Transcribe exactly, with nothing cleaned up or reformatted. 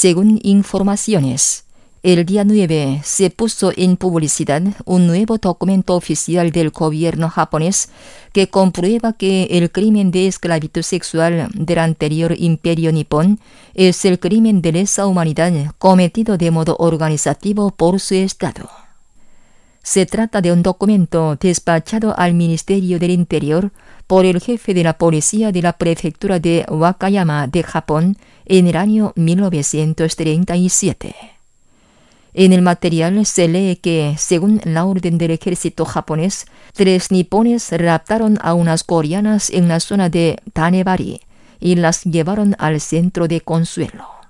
Según informaciones, el día nueve se puso en publicidad un nuevo documento oficial del gobierno japonés que comprueba que el crimen de esclavitud sexual del anterior imperio nipón es el crimen de lesa humanidad cometido de modo organizativo por su Estado. Se trata de un documento despachado al Ministerio del Interior por el jefe de la policía de la prefectura de Wakayama de Japón en el año mil novecientos treinta y siete. En el material se lee que, según la orden del ejército japonés, tres nipones raptaron a unas coreanas en la zona de Tanebari y las llevaron al centro de consuelo.